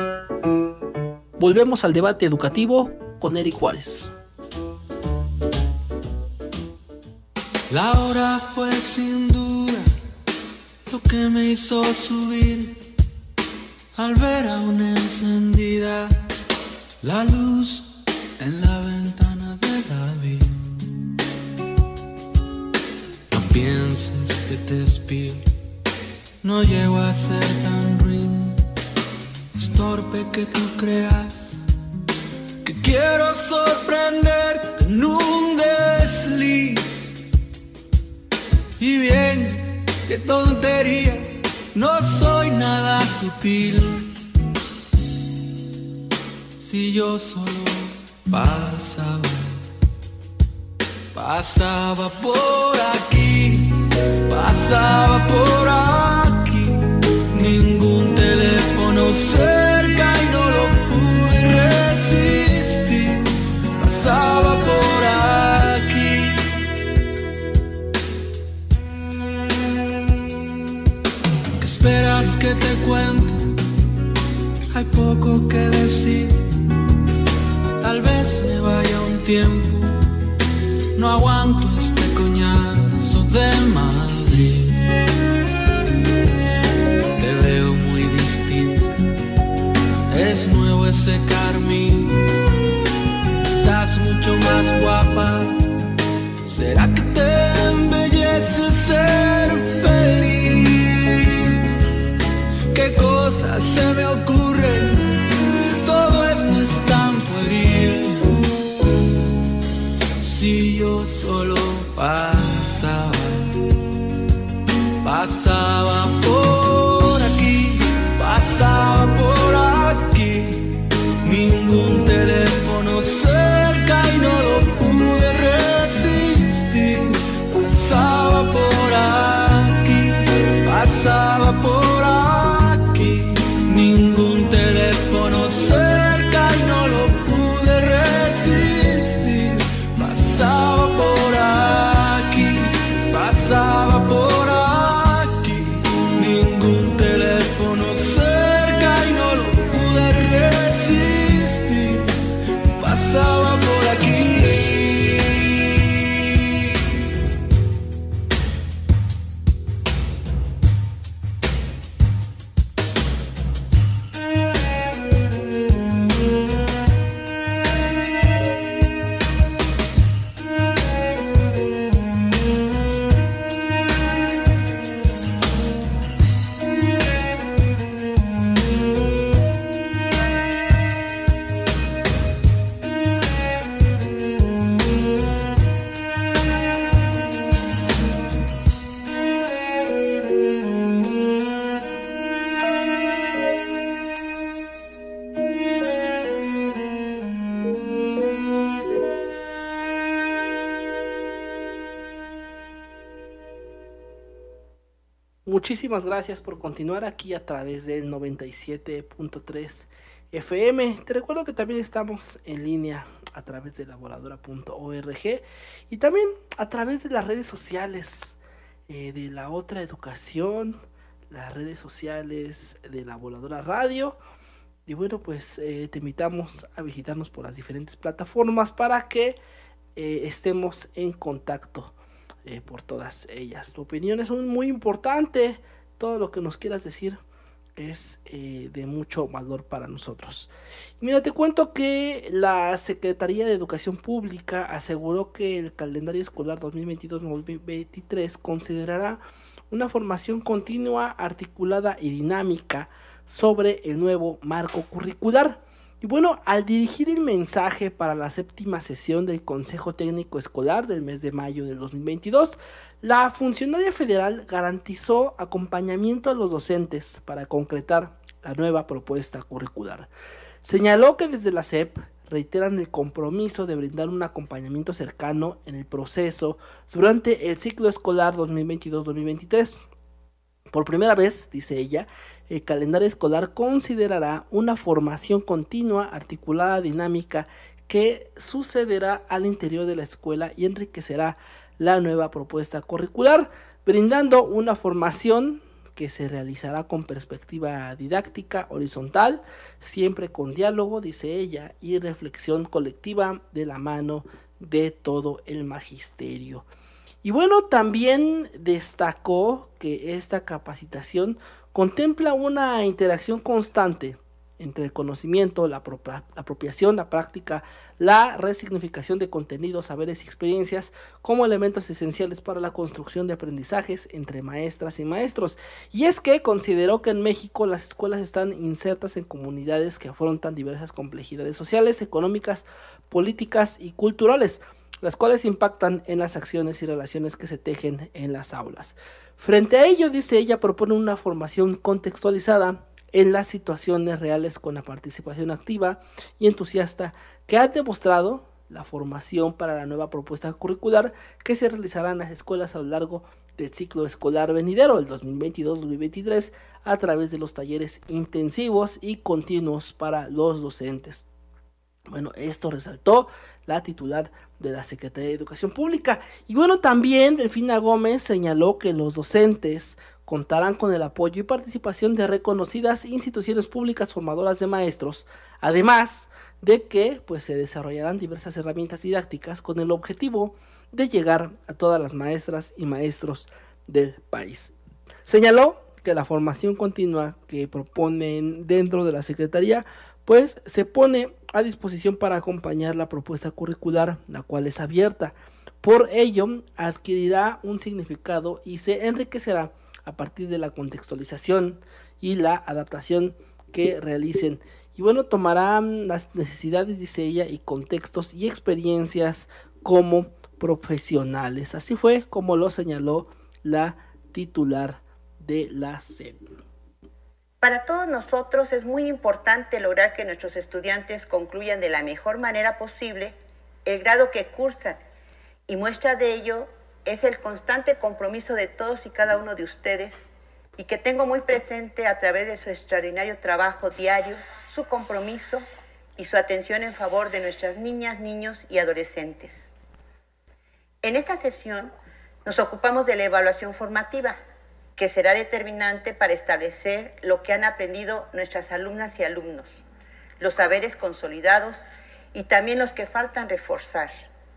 Volvemos al debate educativo con Eric Juárez. La hora fue sin duda lo que me hizo subir al ver aún encendida la luz en la ventana de David. No pienses que te espío, no llego a ser tan ruin. Es torpe que tú creas que quiero sorprenderte en un desliz. Y bien, qué tontería, no soy nada sutil. Si yo solo pasaba, pasaba por aquí, pasaba por aquí, ningún teléfono cerca y no lo pude resistir. Pasaba por aquí. ¿Qué esperas que te cuente? Hay poco que decir. Tal vez me vaya un tiempo, no aguanto este coñazo de Madrid. Te veo muy distinto, es nuevo ese carmín. Estás mucho más guapa, ¿será que te embellece ser feliz? ¿Qué cosas se me ocurren? Todo esto es tan pueril. Si yo solo pasaba, pasaba por aquí, pasaba por aquí, ningún teléfono cerca y no lo pude resistir. Pasaba por aquí, pasaba por aquí, ningún teléfono cerca y no lo pude resistir. Pasaba por aquí, pasaba por aquí, ningún teléfono cerca y no lo pude resistir. Pasaba por aquí. Muchísimas gracias por continuar aquí a través del noventa y siete punto tres F M. Te recuerdo que también estamos en línea a través de la voladora punto org y también a través de las redes sociales eh, de La Otra Educación, las redes sociales de La Voladora Radio. Y bueno, pues eh, te invitamos a visitarnos por las diferentes plataformas para que eh, estemos en contacto Eh, por todas ellas. Tu opinión es muy importante, todo lo que nos quieras decir es eh, de mucho valor para nosotros. Y mira, te cuento que la Secretaría de Educación Pública aseguró que el calendario escolar dos mil veintidós dos mil veintitrés considerará una formación continua, articulada y dinámica sobre el nuevo marco curricular. Y bueno, al dirigir el mensaje para la séptima sesión del Consejo Técnico Escolar del mes de mayo del dos mil veintidós, la funcionaria federal garantizó acompañamiento a los docentes para concretar la nueva propuesta curricular. Señaló que desde la S E P reiteran el compromiso de brindar un acompañamiento cercano en el proceso durante el ciclo escolar dos mil veintidós dos mil veintitrés. Por primera vez, dice ella, el calendario escolar considerará una formación continua, articulada, dinámica, que sucederá al interior de la escuela y enriquecerá la nueva propuesta curricular, brindando una formación que se realizará con perspectiva didáctica horizontal, siempre con diálogo, dice ella, y reflexión colectiva de la mano de todo el magisterio. Y bueno, también destacó que esta capacitación contempla una interacción constante entre el conocimiento, la apropia- apropiación, la práctica, la resignificación de contenidos, saberes y experiencias como elementos esenciales para la construcción de aprendizajes entre maestras y maestros. Y es que consideró que en México las escuelas están insertas en comunidades que afrontan diversas complejidades sociales, económicas, políticas y culturales, las cuales impactan en las acciones y relaciones que se tejen en las aulas. Frente a ello, dice ella, propone una formación contextualizada en las situaciones reales con la participación activa y entusiasta que ha demostrado la formación para la nueva propuesta curricular que se realizará en las escuelas a lo largo del ciclo escolar venidero, el dos mil veintidós dos mil veintitrés, a través de los talleres intensivos y continuos para los docentes. Bueno, esto resaltó la titular de la Secretaría de Educación Pública. Y bueno, también Delfina Gómez señaló que los docentes contarán con el apoyo y participación de reconocidas instituciones públicas formadoras de maestros, además de que pues, se desarrollarán diversas herramientas didácticas con el objetivo de llegar a todas las maestras y maestros del país. Señaló que la formación continua que proponen dentro de la Secretaría pues se pone a disposición para acompañar la propuesta curricular, la cual es abierta. Por ello, adquirirá un significado y se enriquecerá a partir de la contextualización y la adaptación que realicen. Y bueno, tomarán las necesidades, dice ella, y contextos y experiencias como profesionales. Así fue como lo señaló la titular de la S E P. Para todos nosotros es muy importante lograr que nuestros estudiantes concluyan de la mejor manera posible el grado que cursan, y muestra de ello es el constante compromiso de todos y cada uno de ustedes, y que tengo muy presente a través de su extraordinario trabajo diario, su compromiso y su atención en favor de nuestras niñas, niños y adolescentes. En esta sesión nos ocupamos de la evaluación formativa, que será determinante para establecer lo que han aprendido nuestras alumnas y alumnos, los saberes consolidados y también los que faltan reforzar.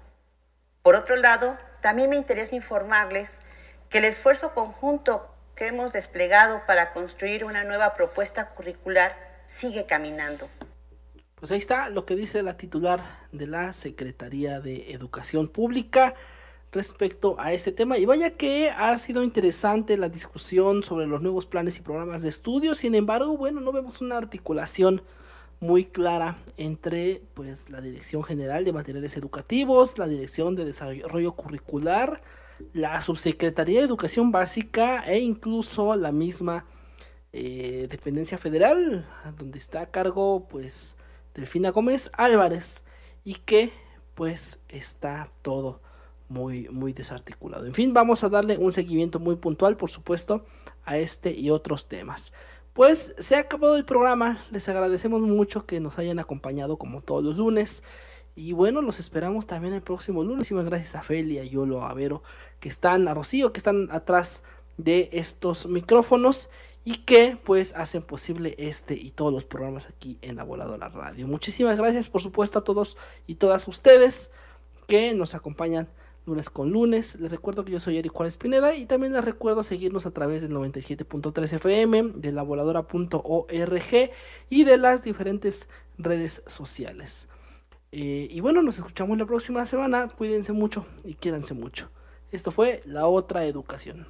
Por otro lado, también me interesa informarles que el esfuerzo conjunto que hemos desplegado para construir una nueva propuesta curricular sigue caminando. Pues ahí está lo que dice la titular de la Secretaría de Educación Pública respecto a este tema. Y vaya que ha sido interesante la discusión sobre los nuevos planes y programas de estudio. Sin embargo, bueno, no vemos una articulación muy clara entre pues la Dirección General de Materiales Educativos, la Dirección de Desarrollo Curricular, la Subsecretaría de Educación Básica e incluso la misma eh, dependencia federal, donde está a cargo pues Delfina Gómez Álvarez, y que pues está todo muy muy desarticulado. En fin, vamos a darle un seguimiento muy puntual, por supuesto, a este y otros temas. Pues se ha acabado el programa, les agradecemos mucho que nos hayan acompañado como todos los lunes, y bueno, los esperamos también el próximo lunes. Muchísimas gracias a Feli, a Yolo, a Vero, que están, a Rocío, que están atrás de estos micrófonos y que pues hacen posible este y todos los programas aquí en La Voladora Radio. Muchísimas gracias, por supuesto, a todos y todas ustedes que nos acompañan lunes con lunes. Les recuerdo que yo soy Eric Juárez Pineda, y también les recuerdo seguirnos a través del noventa y siete punto tres F M, de la voladora punto org y de las diferentes redes sociales. Eh, y bueno, nos escuchamos la próxima semana. Cuídense mucho y quédense mucho. Esto fue La Otra Educación.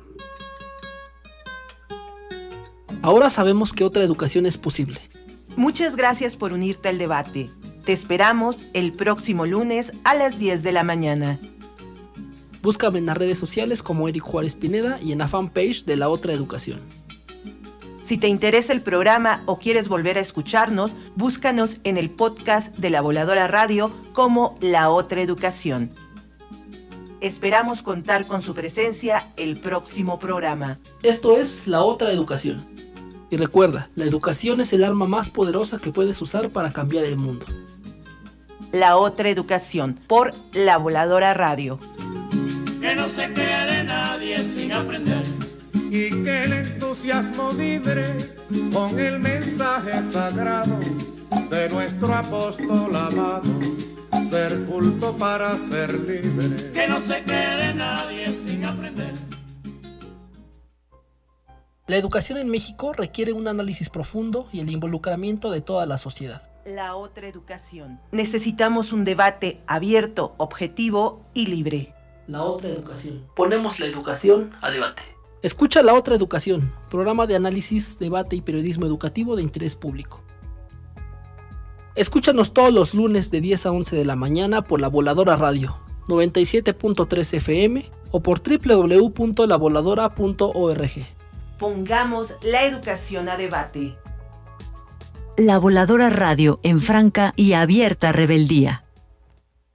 Ahora sabemos que otra educación es posible. Muchas gracias por unirte al debate. Te esperamos el próximo lunes a las diez de la mañana. Búscame en las redes sociales como Eric Juárez Pineda y en la fanpage de La Otra Educación. Si te interesa el programa o quieres volver a escucharnos, búscanos en el podcast de La Voladora Radio como La Otra Educación. Esperamos contar con su presencia el próximo programa. Esto es La Otra Educación. Y recuerda, la educación es el arma más poderosa que puedes usar para cambiar el mundo. La Otra Educación por La Voladora Radio. Que no se quede nadie sin aprender. Y que el entusiasmo vibre con el mensaje sagrado de nuestro apóstol amado, ser culto para ser libre. Que no se quede nadie sin aprender. La educación en México requiere un análisis profundo y el involucramiento de toda la sociedad. La otra educación. Necesitamos un debate abierto, objetivo y libre. La otra educación. Ponemos la educación a debate. Escucha La Otra Educación, programa de análisis, debate y periodismo educativo de interés público. Escúchanos todos los lunes de diez a once de la mañana por La Voladora Radio, noventa y siete punto tres F M o por doble u doble u doble u punto la voladora punto org. Pongamos la educación a debate. La Voladora Radio en franca y abierta rebeldía.